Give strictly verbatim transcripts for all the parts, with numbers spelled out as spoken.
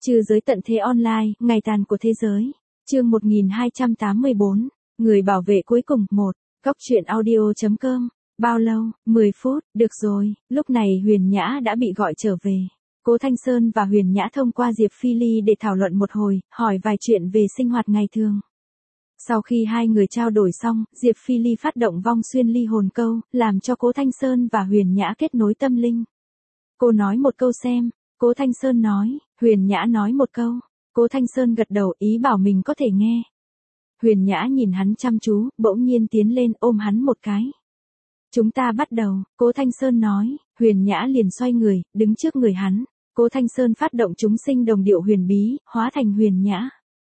Trừ giới tận thế online, ngày tàn của thế giới. Chương một nghìn hai trăm tám mươi bốn, người bảo vệ cuối cùng. một. Góc truyện audio chấm com. Bao lâu? mười phút, được rồi. Lúc này Huyền Nhã đã bị gọi trở về. Cố Thanh Sơn và Huyền Nhã thông qua Diệp Phi Ly để thảo luận một hồi, hỏi vài chuyện về sinh hoạt ngày thường. Sau khi hai người trao đổi xong, Diệp Phi Ly phát động vong xuyên ly hồn câu, làm cho Cố Thanh Sơn và Huyền Nhã kết nối tâm linh. Cô nói một câu xem. Cố Thanh Sơn nói, Huyền Nhã nói một câu. Cố Thanh Sơn gật đầu, ý bảo mình có thể nghe. Huyền Nhã nhìn hắn chăm chú, bỗng nhiên tiến lên ôm hắn một cái. Chúng ta bắt đầu, Cố Thanh Sơn nói. Huyền Nhã liền xoay người, đứng trước người hắn. Cố Thanh Sơn phát động chúng sinh đồng điệu huyền bí, hóa thành Huyền Nhã.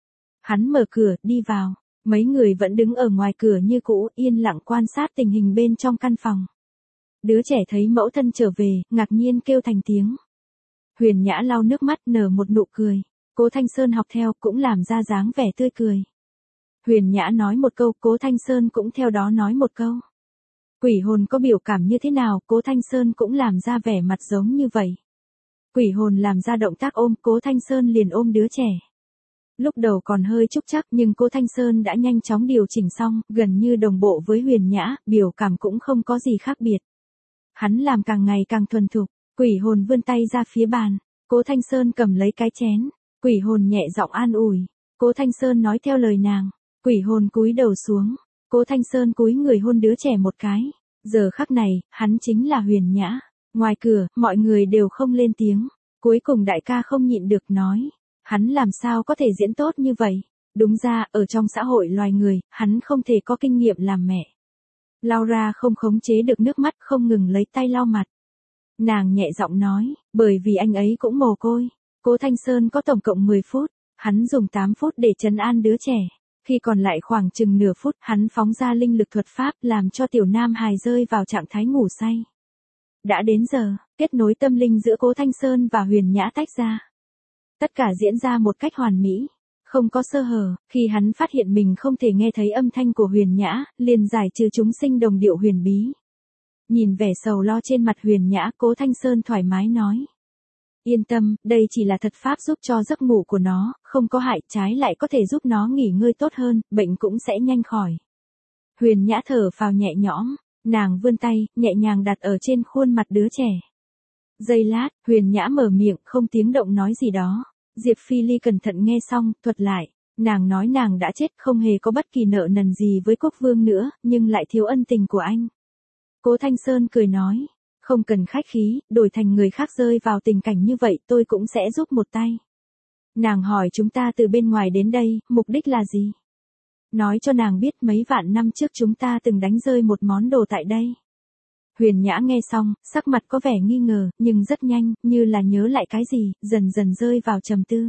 Hắn mở cửa, đi vào. Mấy người vẫn đứng ở ngoài cửa như cũ, yên lặng quan sát tình hình bên trong căn phòng. Đứa trẻ thấy mẫu thân trở về, ngạc nhiên kêu thành tiếng. Huyền Nhã lau nước mắt, nở một nụ cười. Cố Thanh Sơn học theo, cũng làm ra dáng vẻ tươi cười. Huyền Nhã nói một câu, Cố Thanh Sơn cũng theo đó nói một câu. Quỷ hồn có biểu cảm như thế nào, Cố Thanh Sơn cũng làm ra vẻ mặt giống như vậy. Quỷ hồn làm ra động tác ôm, Cố Thanh Sơn liền ôm đứa trẻ. Lúc đầu còn hơi trúc trắc nhưng Cố Thanh Sơn đã nhanh chóng điều chỉnh xong, gần như đồng bộ với Huyền Nhã, biểu cảm cũng không có gì khác biệt. Hắn làm càng ngày càng thuần thục, quỷ hồn vươn tay ra phía bàn. Cố Thanh Sơn cầm lấy cái chén, quỷ hồn nhẹ giọng an ủi. Cố Thanh Sơn nói theo lời nàng, quỷ hồn cúi đầu xuống. Cố Thanh Sơn cúi người hôn đứa trẻ một cái. Giờ khắc này, hắn chính là Huyền Nhã. Ngoài cửa, mọi người đều không lên tiếng. Cuối cùng đại ca không nhịn được nói. Hắn làm sao có thể diễn tốt như vậy? Đúng ra, ở trong xã hội loài người, hắn không thể có kinh nghiệm làm mẹ. Laura không khống chế được nước mắt, không ngừng lấy tay lau mặt. Nàng nhẹ giọng nói, bởi vì anh ấy cũng mồ côi. Cố Thanh Sơn có tổng cộng mười phút, hắn dùng tám phút để trấn an đứa trẻ. Khi còn lại khoảng chừng nửa phút, hắn phóng ra linh lực thuật pháp, làm cho tiểu nam hài rơi vào trạng thái ngủ say. Đã đến giờ, kết nối tâm linh giữa Cố Thanh Sơn và Huyền Nhã tách ra. Tất cả diễn ra một cách hoàn mỹ, không có sơ hở. Khi hắn phát hiện mình không thể nghe thấy âm thanh của Huyền Nhã, liền giải trừ chúng sinh đồng điệu huyền bí. Nhìn vẻ sầu lo trên mặt Huyền Nhã, Cố Thanh Sơn thoải mái nói. Yên tâm, đây chỉ là thật pháp giúp cho giấc ngủ của nó, không có hại, trái lại có thể giúp nó nghỉ ngơi tốt hơn, bệnh cũng sẽ nhanh khỏi. Huyền Nhã thở phào nhẹ nhõm, nàng vươn tay, nhẹ nhàng đặt ở trên khuôn mặt đứa trẻ. Giây lát, Huyền Nhã mở miệng, không tiếng động nói gì đó. Diệp Phi Ly cẩn thận nghe xong, thuật lại. Nàng nói nàng đã chết, không hề có bất kỳ nợ nần gì với quốc vương nữa, nhưng lại thiếu ân tình của anh. Cố Thanh Sơn cười nói, không cần khách khí, đổi thành người khác rơi vào tình cảnh như vậy tôi cũng sẽ giúp một tay. Nàng hỏi chúng ta từ bên ngoài đến đây, mục đích là gì? Nói cho nàng biết mấy vạn năm trước chúng ta từng đánh rơi một món đồ tại đây. Huyền Nhã nghe xong, sắc mặt có vẻ nghi ngờ, nhưng rất nhanh, như là nhớ lại cái gì, dần dần rơi vào trầm tư.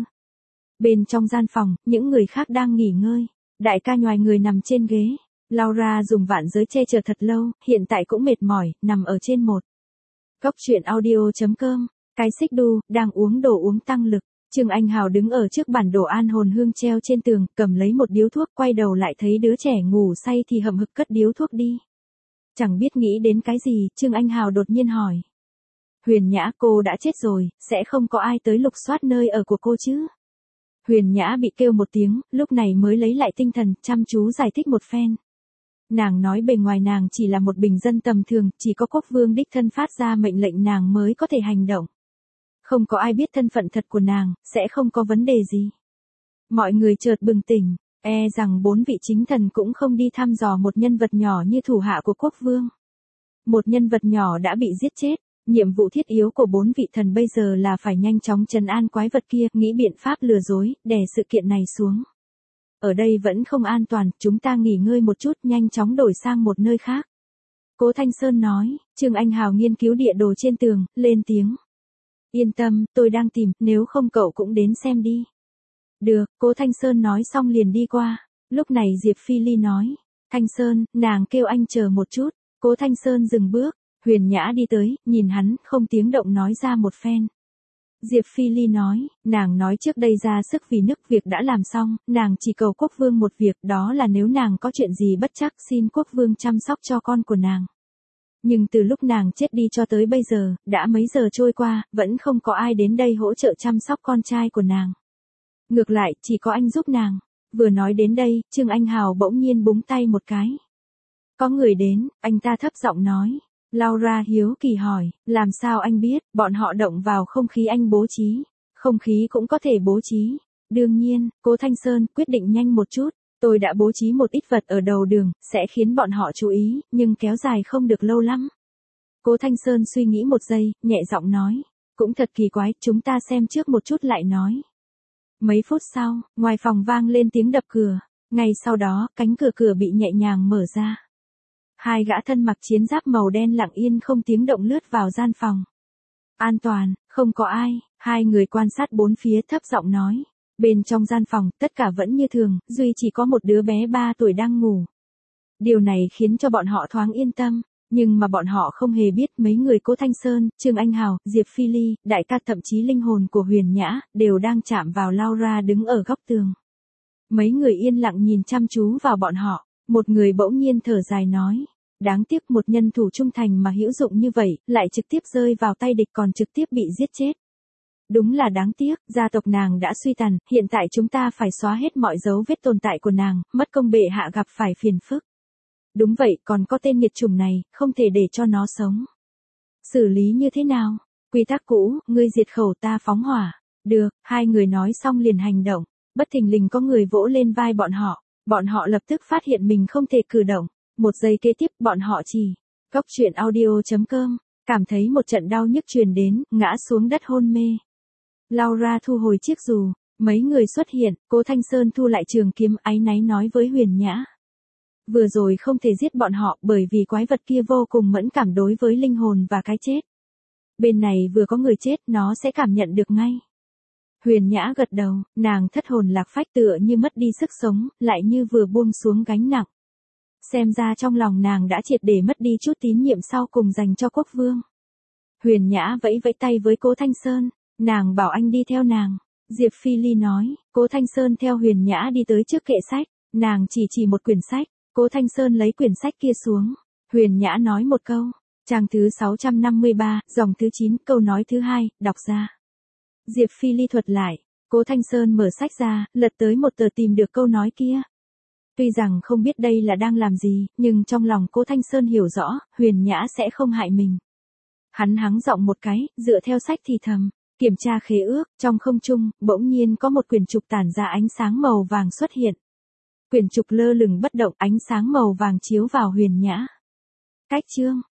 Bên trong gian phòng, những người khác đang nghỉ ngơi. Đại ca nhoài người nằm trên ghế. Laura dùng vạn giới che chở thật lâu, hiện tại cũng mệt mỏi, nằm ở trên một. Góc truyện audio chấm com. Cái xích đu, đang uống đồ uống tăng lực. Trương Anh Hào đứng ở trước bản đồ an hồn hương treo trên tường, cầm lấy một điếu thuốc, quay đầu lại thấy đứa trẻ ngủ say thì hậm hực cất điếu thuốc đi. Chẳng biết nghĩ đến cái gì, Trương Anh Hào đột nhiên hỏi. Huyền Nhã, cô đã chết rồi, sẽ không có ai tới lục soát nơi ở của cô chứ? Huyền Nhã bị kêu một tiếng, lúc này mới lấy lại tinh thần, chăm chú giải thích một phen. Nàng nói bề ngoài nàng chỉ là một bình dân tầm thường, chỉ có quốc vương đích thân phát ra mệnh lệnh nàng mới có thể hành động. Không có ai biết thân phận thật của nàng, sẽ không có vấn đề gì. Mọi người chợt bừng tỉnh, e rằng bốn vị chính thần cũng không đi thăm dò một nhân vật nhỏ như thủ hạ của quốc vương. Một nhân vật nhỏ đã bị giết chết, nhiệm vụ thiết yếu của bốn vị thần bây giờ là phải nhanh chóng trấn an quái vật kia, nghĩ biện pháp lừa dối, đè sự kiện này xuống. Ở đây vẫn không an toàn, chúng ta nghỉ ngơi một chút, nhanh chóng đổi sang một nơi khác. Cố Thanh Sơn nói. Trương Anh Hào nghiên cứu địa đồ trên tường, lên tiếng. Yên tâm, tôi đang tìm, nếu không cậu cũng đến xem đi. Được, Cố Thanh Sơn nói xong liền đi qua. Lúc này Diệp Phi Ly nói. Thanh Sơn, nàng kêu anh chờ một chút. Cố Thanh Sơn dừng bước, Huyền Nhã đi tới, nhìn hắn, không tiếng động nói ra một phen. Diệp Phi Ly nói, nàng nói trước đây ra sức vì nước, việc đã làm xong, nàng chỉ cầu quốc vương một việc, đó là nếu nàng có chuyện gì bất trắc xin quốc vương chăm sóc cho con của nàng. Nhưng từ lúc nàng chết đi cho tới bây giờ, đã mấy giờ trôi qua, vẫn không có ai đến đây hỗ trợ chăm sóc con trai của nàng. Ngược lại, chỉ có anh giúp nàng. Vừa nói đến đây, Trương Anh Hào bỗng nhiên búng tay một cái. Có người đến, anh ta thấp giọng nói. Laura hiếu kỳ hỏi, làm sao anh biết, bọn họ động vào không khí anh bố trí. Không khí cũng có thể bố trí. Đương nhiên, Cố Thanh Sơn quyết định nhanh một chút. Tôi đã bố trí một ít vật ở đầu đường, sẽ khiến bọn họ chú ý, nhưng kéo dài không được lâu lắm. Cố Thanh Sơn suy nghĩ một giây, nhẹ giọng nói. Cũng thật kỳ quái, chúng ta xem trước một chút lại nói. Mấy phút sau, ngoài phòng vang lên tiếng đập cửa. Ngay sau đó, cánh cửa cửa bị nhẹ nhàng mở ra. Hai gã thân mặc chiến giáp màu đen lặng yên không tiếng động lướt vào gian phòng. An toàn, không có ai, hai người quan sát bốn phía thấp giọng nói. Bên trong gian phòng, tất cả vẫn như thường, duy chỉ có một đứa bé ba tuổi đang ngủ. Điều này khiến cho bọn họ thoáng yên tâm, nhưng mà bọn họ không hề biết mấy người Cố Thanh Sơn, Trương Anh Hào, Diệp Phi Ly, đại ca thậm chí linh hồn của Huyền Nhã, đều đang chạm vào Laura đứng ở góc tường. Mấy người yên lặng nhìn chăm chú vào bọn họ, một người bỗng nhiên thở dài nói. Đáng tiếc một nhân thủ trung thành mà hữu dụng như vậy, lại trực tiếp rơi vào tay địch còn trực tiếp bị giết chết. Đúng là đáng tiếc, gia tộc nàng đã suy tàn, hiện tại chúng ta phải xóa hết mọi dấu vết tồn tại của nàng, mất công bệ hạ gặp phải phiền phức. Đúng vậy, còn có tên nghiệt chủng này, không thể để cho nó sống. Xử lý như thế nào? Quy tắc cũ, ngươi diệt khẩu ta phóng hỏa. Được, hai người nói xong liền hành động, bất thình lình có người vỗ lên vai bọn họ, bọn họ lập tức phát hiện mình không thể cử động. Một giây kế tiếp bọn họ chỉ, cốc truyện audio chấm com, cảm thấy một trận đau nhức truyền đến, ngã xuống đất hôn mê. Laura thu hồi chiếc dù, mấy người xuất hiện, Cố Thanh Sơn thu lại trường kiếm áy náy nói với Huyền Nhã. Vừa rồi không thể giết bọn họ bởi vì quái vật kia vô cùng mẫn cảm đối với linh hồn và cái chết. Bên này vừa có người chết nó sẽ cảm nhận được ngay. Huyền Nhã gật đầu, nàng thất hồn lạc phách tựa như mất đi sức sống, lại như vừa buông xuống gánh nặng. Xem ra trong lòng nàng đã triệt để mất đi chút tín nhiệm sau cùng dành cho quốc vương. Huyền Nhã vẫy vẫy tay với Cố Thanh Sơn, nàng bảo anh đi theo nàng. Diệp Phi Ly nói, Cố Thanh Sơn theo Huyền Nhã đi tới trước kệ sách, nàng chỉ chỉ một quyển sách, Cố Thanh Sơn lấy quyển sách kia xuống. Huyền Nhã nói một câu, trang thứ sáu trăm năm mươi ba, dòng thứ chín, câu nói thứ hai, đọc ra. Diệp Phi Ly thuật lại, Cố Thanh Sơn mở sách ra, lật tới một tờ tìm được câu nói kia. Tuy rằng không biết đây là đang làm gì, nhưng trong lòng Cố Thanh Sơn hiểu rõ, Huyền Nhã sẽ không hại mình. Hắn hắng giọng một cái, dựa theo sách thì thầm, kiểm tra khế ước, trong không trung, bỗng nhiên có một quyển trục tản ra ánh sáng màu vàng xuất hiện. Quyển trục lơ lửng bất động, ánh sáng màu vàng chiếu vào Huyền Nhã. Cách chương